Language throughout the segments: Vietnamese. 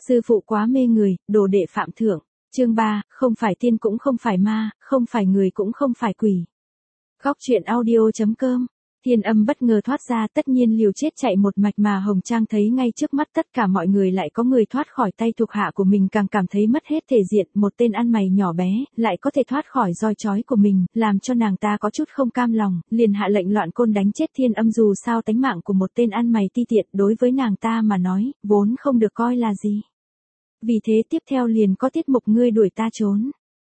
Sư phụ quá mê người, đồ đệ phạm thượng. Chương 3, không phải tiên cũng không phải ma, không phải người cũng không phải quỷ. Góc truyện audio.com. Thiên Âm bất ngờ thoát ra, tất nhiên liều chết chạy một mạch mà Hồng Trang thấy ngay trước mắt tất cả mọi người lại có người thoát khỏi tay thuộc hạ của mình, càng cảm thấy mất hết thể diện. Một tên ăn mày nhỏ bé lại có thể thoát khỏi roi trói của mình, làm cho nàng ta có chút không cam lòng, liền hạ lệnh loạn côn đánh chết Thiên Âm. Dù sao tánh mạng của một tên ăn mày ti tiện đối với nàng ta mà nói vốn không được coi là gì. Vì thế tiếp theo liền có tiết mục ngươi đuổi ta trốn.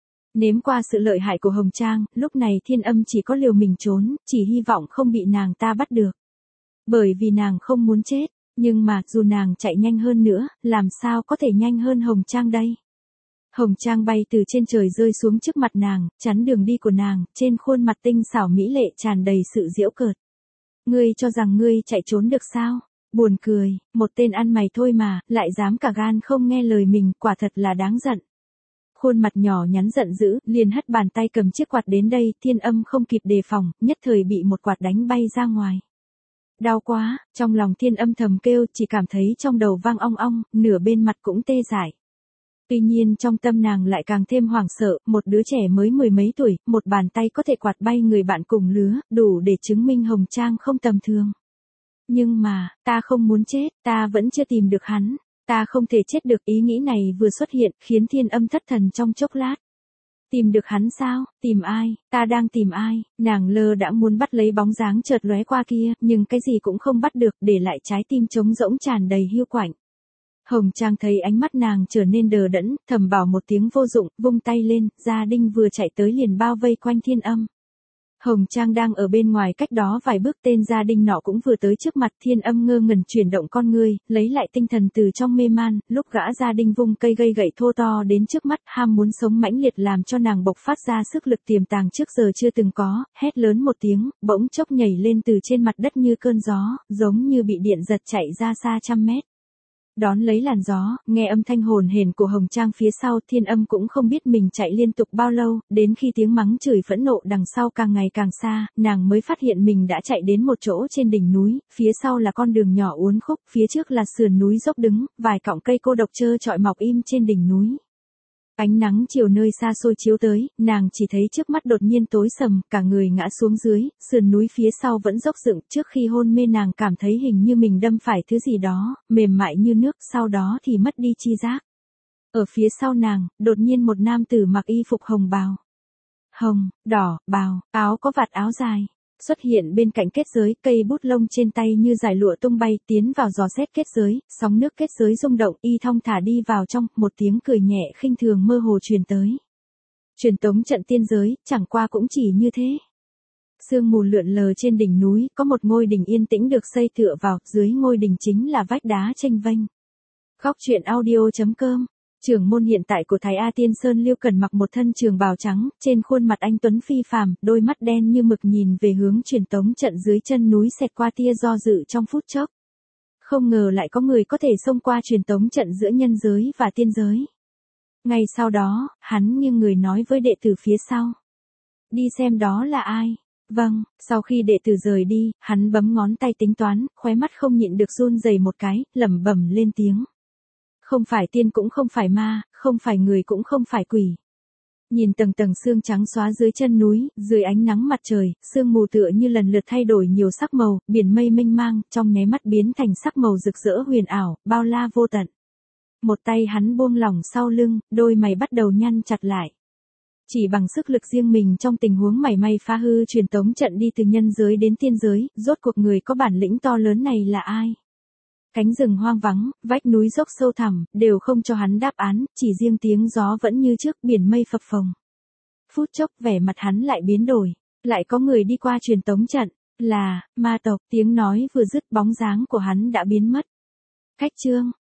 Nếm qua sự lợi hại của Hồng Trang, lúc này Thiên Âm chỉ có liều mình trốn, chỉ hy vọng không bị nàng ta bắt được. Bởi vì nàng không muốn chết, nhưng mà dù nàng chạy nhanh hơn nữa, làm sao có thể nhanh hơn Hồng Trang đây? Hồng Trang bay từ trên trời rơi xuống trước mặt nàng, chắn đường đi của nàng, trên khuôn mặt tinh xảo mỹ lệ tràn đầy sự giễu cợt. Ngươi cho rằng ngươi chạy trốn được sao? Buồn cười, một tên ăn mày thôi mà, lại dám cả gan không nghe lời mình, quả thật là đáng giận. Khuôn mặt nhỏ nhắn giận dữ, liền hất bàn tay cầm chiếc quạt đến đây, Thiên Âm không kịp đề phòng, nhất thời bị một quạt đánh bay ra ngoài. Đau quá, trong lòng Thiên Âm thầm kêu, chỉ cảm thấy trong đầu vang ong ong, nửa bên mặt cũng tê dại. Tuy nhiên trong tâm nàng lại càng thêm hoảng sợ, một đứa trẻ mới mười mấy tuổi, một bàn tay có thể quạt bay người bạn cùng lứa, đủ để chứng minh Hồng Trang không tầm thường. Nhưng mà, ta không muốn chết, ta vẫn chưa tìm được hắn. Ta không thể chết được, ý nghĩ này vừa xuất hiện, khiến Thiên Âm thất thần trong chốc lát. Tìm được hắn sao? Tìm ai? Ta đang tìm ai? Nàng lơ đãng muốn bắt lấy bóng dáng chợt lóe qua kia, nhưng cái gì cũng không bắt được, để lại trái tim trống rỗng tràn đầy hiu quạnh. Hồng Trang thấy ánh mắt nàng trở nên đờ đẫn, thầm bảo một tiếng vô dụng, vung tay lên, gia đình vừa chạy tới liền bao vây quanh Thiên Âm. Hồng Trang đang ở bên ngoài cách đó vài bước, tên gia đình nọ cũng vừa tới trước mặt. Thiên Âm ngơ ngẩn chuyển động con ngươi, lấy lại tinh thần từ trong mê man, lúc gã gia đình vung cây gây gậy thô to đến trước mắt, ham muốn sống mãnh liệt làm cho nàng bộc phát ra sức lực tiềm tàng trước giờ chưa từng có, hét lớn một tiếng, bỗng chốc nhảy lên từ trên mặt đất như cơn gió, giống như bị điện giật chạy ra xa trăm mét. Đón lấy làn gió, nghe âm thanh hồn hển của Hồng Trang phía sau, Thiên Âm cũng không biết mình chạy liên tục bao lâu, đến khi tiếng mắng chửi phẫn nộ đằng sau càng ngày càng xa, nàng mới phát hiện mình đã chạy đến một chỗ trên đỉnh núi, phía sau là con đường nhỏ uốn khúc, phía trước là sườn núi dốc đứng, vài cọng cây cô độc trơ trọi mọc im trên đỉnh núi. Ánh nắng chiều nơi xa xôi chiếu tới, nàng chỉ thấy trước mắt đột nhiên tối sầm, cả người ngã xuống dưới, sườn núi phía sau vẫn dốc dựng, trước khi hôn mê nàng cảm thấy hình như mình đâm phải thứ gì đó, mềm mại như nước, sau đó thì mất đi chi giác. Ở phía sau nàng, đột nhiên một nam tử mặc y phục hồng bào. Hồng, đỏ, bào, áo có vạt áo dài. Xuất hiện bên cạnh kết giới, cây bút lông trên tay như dải lụa tung bay, tiến vào dò xét kết giới, sóng nước kết giới rung động, y thong thả đi vào trong, một tiếng cười nhẹ khinh thường mơ hồ truyền tới. Truyền tống trận tiên giới, chẳng qua cũng chỉ như thế. Sương mù lượn lờ trên đỉnh núi, có một ngôi đình yên tĩnh được xây tựa vào, dưới ngôi đình chính là vách đá chênh vênh. Góc truyện audio.com. Trưởng môn hiện tại của Thái A Tiên Sơn Liêu Cần mặc một thân trường bào trắng, trên khuôn mặt anh tuấn phi phàm, đôi mắt đen như mực nhìn về hướng truyền tống trận dưới chân núi, xẹt qua tia do dự trong phút chốc. Không ngờ lại có người có thể xông qua truyền tống trận giữa nhân giới và tiên giới. Ngay sau đó, hắn nghiêng người nói với đệ tử phía sau. Đi xem đó là ai? Vâng, sau khi đệ tử rời đi, hắn bấm ngón tay tính toán, khóe mắt không nhịn được run rẩy một cái, lẩm bẩm lên tiếng. Không phải tiên cũng không phải ma, không phải người cũng không phải quỷ. Nhìn tầng tầng sương trắng xóa dưới chân núi, dưới ánh nắng mặt trời, sương mù tựa như lần lượt thay đổi nhiều sắc màu, biển mây mênh mang, trong nháy mắt biến thành sắc màu rực rỡ huyền ảo, bao la vô tận. Một tay hắn buông lỏng sau lưng, đôi mày bắt đầu nhăn chặt lại. Chỉ bằng sức lực riêng mình trong tình huống mảy may phá hư truyền tống trận đi từ nhân giới đến tiên giới, rốt cuộc người có bản lĩnh to lớn này là ai? Cánh rừng hoang vắng, vách núi dốc sâu thẳm, đều không cho hắn đáp án, chỉ riêng tiếng gió vẫn như trước, biển mây phập phồng. Phút chốc vẻ mặt hắn lại biến đổi, lại có người đi qua truyền tống trận, là ma tộc. Tiếng nói vừa dứt, bóng dáng của hắn đã biến mất. Cách chương